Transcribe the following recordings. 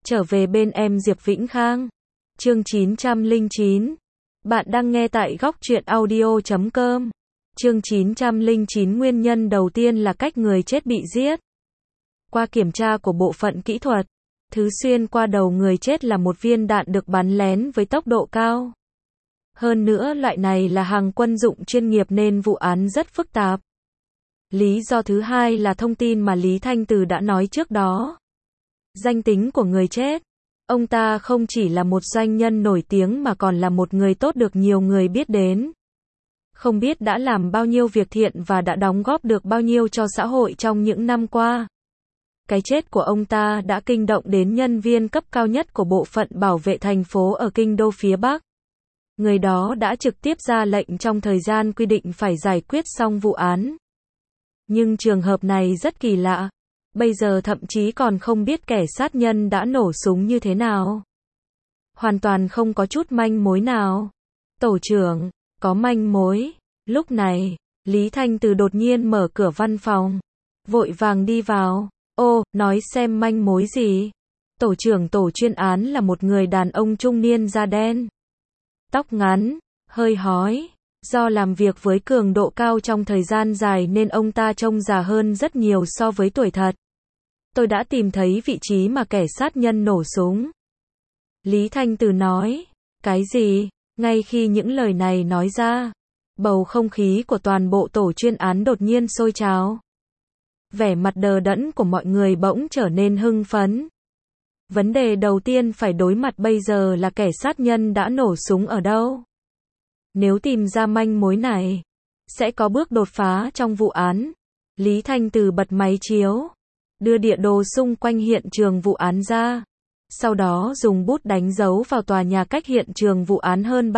Trở về bên em Diệp Vĩnh Khang. Chương 909. Bạn đang nghe tại góc truyện audio.com. Chương 909. Nguyên nhân đầu tiên là cách người chết bị giết. Qua kiểm tra của bộ phận kỹ thuật, thứ xuyên qua đầu người chết là một viên đạn được bắn lén với tốc độ cao. Hơn nữa loại này là hàng quân dụng chuyên nghiệp nên vụ án rất phức tạp. Lý do thứ hai là thông tin mà Lý Thanh Từ đã nói trước đó. Danh tính của người chết. Ông ta không chỉ là một doanh nhân nổi tiếng mà còn là một người tốt được nhiều người biết đến. Không biết đã làm bao nhiêu việc thiện và đã đóng góp được bao nhiêu cho xã hội trong những năm qua. Cái chết của ông ta đã kinh động đến nhân viên cấp cao nhất của bộ phận bảo vệ thành phố ở kinh đô phía Bắc. Người đó đã trực tiếp ra lệnh trong thời gian quy định phải giải quyết xong vụ án. Nhưng trường hợp này rất kỳ lạ. Bây giờ thậm chí còn không biết kẻ sát nhân đã nổ súng như thế nào. Hoàn toàn không có chút manh mối nào. Tổ trưởng, có manh mối. Lúc này, Lý Thanh Từ đột nhiên mở cửa văn phòng. Vội vàng đi vào. Ô, nói xem manh mối gì. Tổ trưởng tổ chuyên án là một người đàn ông trung niên da đen. Tóc ngắn, hơi hói. Do làm việc với cường độ cao trong thời gian dài nên ông ta trông già hơn rất nhiều so với tuổi thật. Tôi đã tìm thấy vị trí mà kẻ sát nhân nổ súng. Lý Thanh Từ nói. Cái gì? Ngay khi những lời này nói ra, bầu không khí của toàn bộ tổ chuyên án đột nhiên sôi trào. Vẻ mặt đờ đẫn của mọi người bỗng trở nên hưng phấn. Vấn đề đầu tiên phải đối mặt bây giờ là kẻ sát nhân đã nổ súng ở đâu. Nếu tìm ra manh mối này, sẽ có bước đột phá trong vụ án. Lý Thanh Từ bật máy chiếu, đưa địa đồ xung quanh hiện trường vụ án ra. Sau đó dùng bút đánh dấu vào tòa nhà cách hiện trường vụ án hơn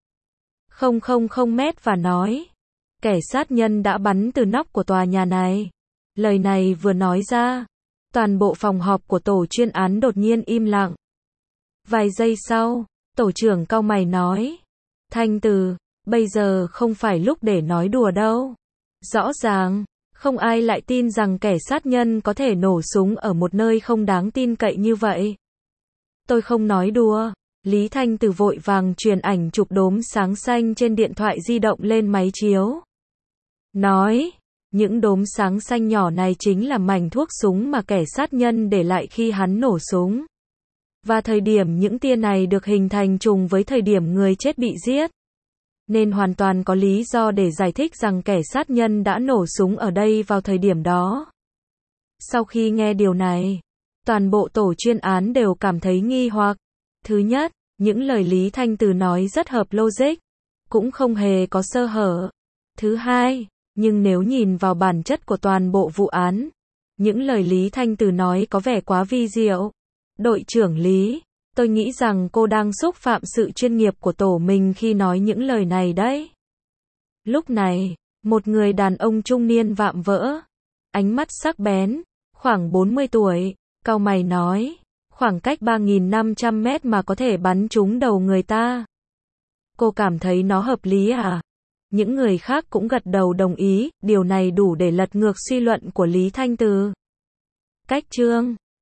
3,000 mét và nói. Kẻ sát nhân đã bắn từ nóc của tòa nhà này. Lời này vừa nói ra, toàn bộ phòng họp của tổ chuyên án đột nhiên im lặng. Vài giây sau, tổ trưởng cau mày nói. Thanh Từ, bây giờ không phải lúc để nói đùa đâu. Rõ ràng, không ai lại tin rằng kẻ sát nhân có thể nổ súng ở một nơi không đáng tin cậy như vậy. Tôi không nói đùa. Lý Thanh Từ vội vàng truyền ảnh chụp đốm sáng xanh trên điện thoại di động lên máy chiếu. Nói, những đốm sáng xanh nhỏ này chính là mảnh thuốc súng mà kẻ sát nhân để lại khi hắn nổ súng. Và thời điểm những tia này được hình thành trùng với thời điểm người chết bị giết. Nên hoàn toàn có lý do để giải thích rằng kẻ sát nhân đã nổ súng ở đây vào thời điểm đó. Sau khi nghe điều này, toàn bộ tổ chuyên án đều cảm thấy nghi hoặc. Thứ nhất, những lời Lý Thanh Từ nói rất hợp logic, cũng không hề có sơ hở. Thứ hai, nhưng nếu nhìn vào bản chất của toàn bộ vụ án, những lời Lý Thanh Từ nói có vẻ quá vi diệu. Đội trưởng Lý, tôi nghĩ rằng cô đang xúc phạm sự chuyên nghiệp của tổ mình khi nói những lời này đấy. Lúc này, một người đàn ông trung niên vạm vỡ, ánh mắt sắc bén, khoảng 40 tuổi, cau mày nói, khoảng cách 3.500 mét mà có thể bắn trúng đầu người ta. Cô cảm thấy nó hợp lý à? Những người khác cũng gật đầu đồng ý, điều này đủ để lật ngược suy luận của Lý Thanh Từ. Cách chương